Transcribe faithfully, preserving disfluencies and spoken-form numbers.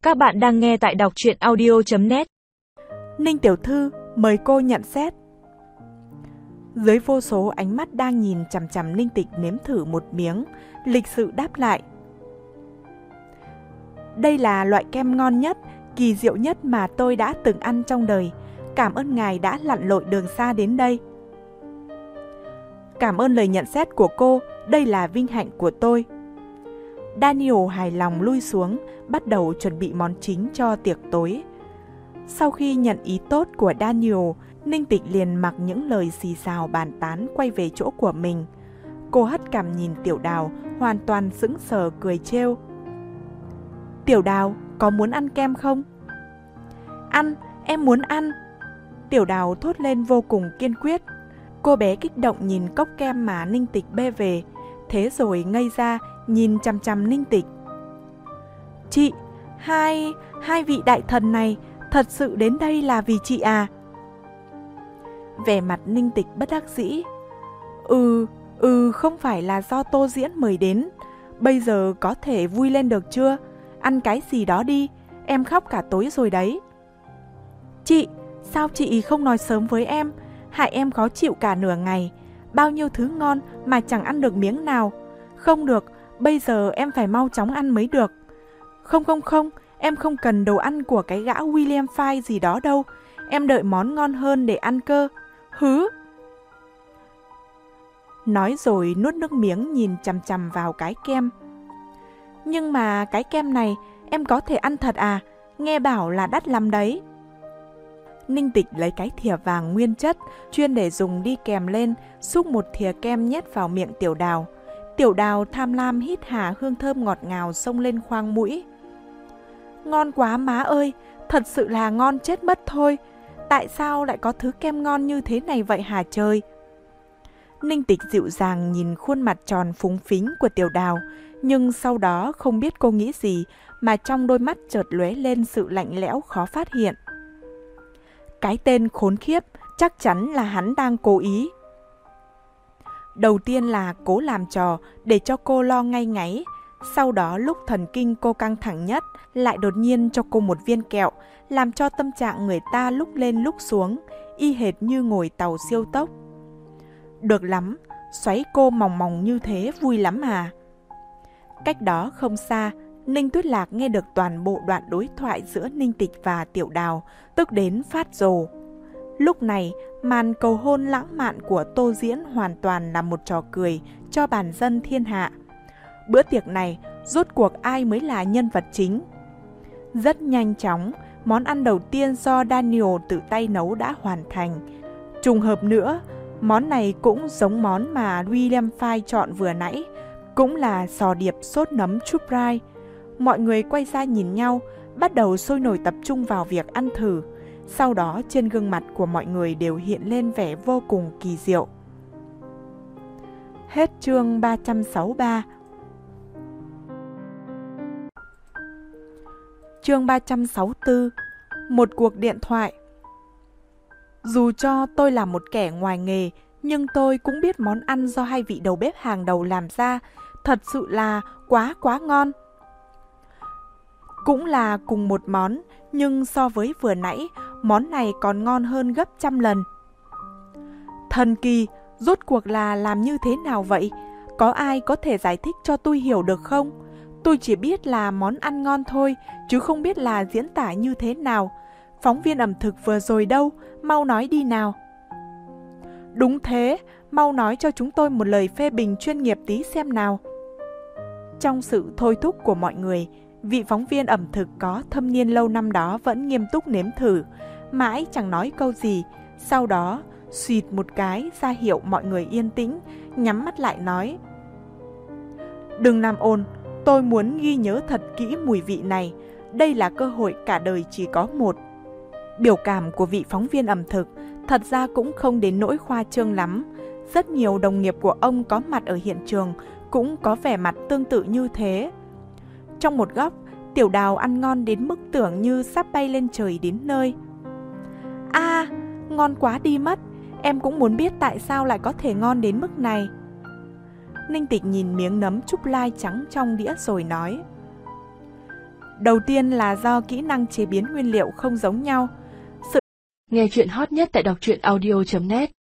Các bạn đang nghe tại đọc truyện audio chấm net. Ninh tiểu thư, mời cô nhận xét. Dưới vô số ánh mắt đang nhìn chằm chằm Ninh Tịch nếm thử một miếng, lịch sự đáp lại. Đây là loại kem ngon nhất, kỳ diệu nhất mà tôi đã từng ăn trong đời. Cảm ơn ngài đã lặn lội đường xa đến đây. Cảm ơn lời nhận xét của cô, đây là vinh hạnh của tôi. Daniel hài lòng lui xuống, bắt đầu chuẩn bị món chính cho tiệc tối. Sau khi nhận ý tốt của Daniel, Ninh Tịch liền mặc những lời xì xào bàn tán quay về chỗ của mình. Cô hất cằm nhìn Tiểu Đào, hoàn toàn sững sờ cười trêu. Tiểu Đào, có muốn ăn kem không? Ăn, em muốn ăn. Tiểu Đào thốt lên vô cùng kiên quyết. Cô bé kích động nhìn cốc kem mà Ninh Tịch bê về, thế rồi ngây ra nhìn chằm chằm Ninh Tịch. Chị, hai, hai vị đại thần này thật sự đến đây là vì chị à? Vẻ mặt Ninh Tịch bất đắc dĩ. Ừ, ừ không phải là do Tô Diễn mời đến. Bây giờ có thể vui lên được chưa? Ăn cái gì đó đi, em khóc cả tối rồi đấy. Chị, sao chị không nói sớm với em? Hại em khó chịu cả nửa ngày. Bao nhiêu thứ ngon mà chẳng ăn được miếng nào. Không được, bây giờ em phải mau chóng ăn mới được. Không không không, em không cần đồ ăn của cái gã William Fay gì đó đâu. Em đợi món ngon hơn để ăn cơ. Hứ. Nói rồi nuốt nước miếng nhìn chằm chằm vào cái kem. Nhưng mà cái kem này em có thể ăn thật à? Nghe bảo là đắt lắm đấy. Ninh Tịch lấy cái thìa vàng nguyên chất, chuyên để dùng đi kèm lên, xúc một thìa kem nhét vào miệng Tiểu Đào. Tiểu Đào tham lam hít hà hương thơm ngọt ngào xông lên khoang mũi. Ngon quá má ơi, thật sự là ngon chết mất thôi. Tại sao lại có thứ kem ngon như thế này vậy hả trời? Ninh Tịch dịu dàng nhìn khuôn mặt tròn phúng phính của Tiểu Đào, nhưng sau đó không biết cô nghĩ gì mà trong đôi mắt chợt lóe lên sự lạnh lẽo khó phát hiện. Cái tên khốn khiếp, chắc chắn là hắn đang cố ý. Đầu tiên là cố làm trò để cho cô lo ngay ngáy. Sau đó lúc thần kinh cô căng thẳng nhất, lại đột nhiên cho cô một viên kẹo, làm cho tâm trạng người ta lúc lên lúc xuống, y hệt như ngồi tàu siêu tốc. Được lắm, xoáy cô mòng mòng như thế vui lắm à. Cách đó không xa, Ninh Tuyết Lạc nghe được toàn bộ đoạn đối thoại giữa Ninh Tịch và Tiểu Đào, tức đến phát rồ. Lúc này, màn cầu hôn lãng mạn của Tô Diễn hoàn toàn là một trò cười cho bản dân thiên hạ. Bữa tiệc này, rốt cuộc ai mới là nhân vật chính? Rất nhanh chóng, món ăn đầu tiên do Daniel tự tay nấu đã hoàn thành. Trùng hợp nữa, món này cũng giống món mà William Fay chọn vừa nãy, cũng là sò điệp sốt nấm chúp rai. Mọi người quay ra nhìn nhau, bắt đầu sôi nổi tập trung vào việc ăn thử. Sau đó trên gương mặt của mọi người đều hiện lên vẻ vô cùng kỳ diệu. Hết chương ba trăm sáu mươi ba. Chương ba trăm sáu mươi tư. Một cuộc điện thoại. Dù cho tôi là một kẻ ngoài nghề, nhưng tôi cũng biết món ăn do hai vị đầu bếp hàng đầu làm ra thật sự là quá quá ngon. Cũng là cùng một món, nhưng so với vừa nãy, món này còn ngon hơn gấp trăm lần. Thần kỳ, rốt cuộc là làm như thế nào vậy? Có ai có thể giải thích cho tôi hiểu được không? Tôi chỉ biết là món ăn ngon thôi, chứ không biết là diễn tả như thế nào. Phóng viên ẩm thực vừa rồi đâu, mau nói đi nào. Đúng thế, mau nói cho chúng tôi một lời phê bình chuyên nghiệp tí xem nào. Trong sự thôi thúc của mọi người, vị phóng viên ẩm thực có thâm niên lâu năm đó vẫn nghiêm túc nếm thử, mãi chẳng nói câu gì. Sau đó, xuyệt một cái ra hiệu mọi người yên tĩnh, nhắm mắt lại nói. Đừng làm ồn, tôi muốn ghi nhớ thật kỹ mùi vị này. Đây là cơ hội cả đời chỉ có một. Biểu cảm của vị phóng viên ẩm thực thật ra cũng không đến nỗi khoa trương lắm. Rất nhiều đồng nghiệp của ông có mặt ở hiện trường cũng có vẻ mặt tương tự như thế. Trong một góc, Tiểu Đào ăn ngon đến mức tưởng như sắp bay lên trời đến nơi. À, ngon quá đi mất. Em cũng muốn biết tại sao lại có thể ngon đến mức này. Ninh Tịch nhìn miếng nấm chúp lai trắng trong đĩa rồi nói. Đầu tiên là do kỹ năng chế biến nguyên liệu không giống nhau. Nghe chuyện hot nhất tại đọc truyện audio chấm net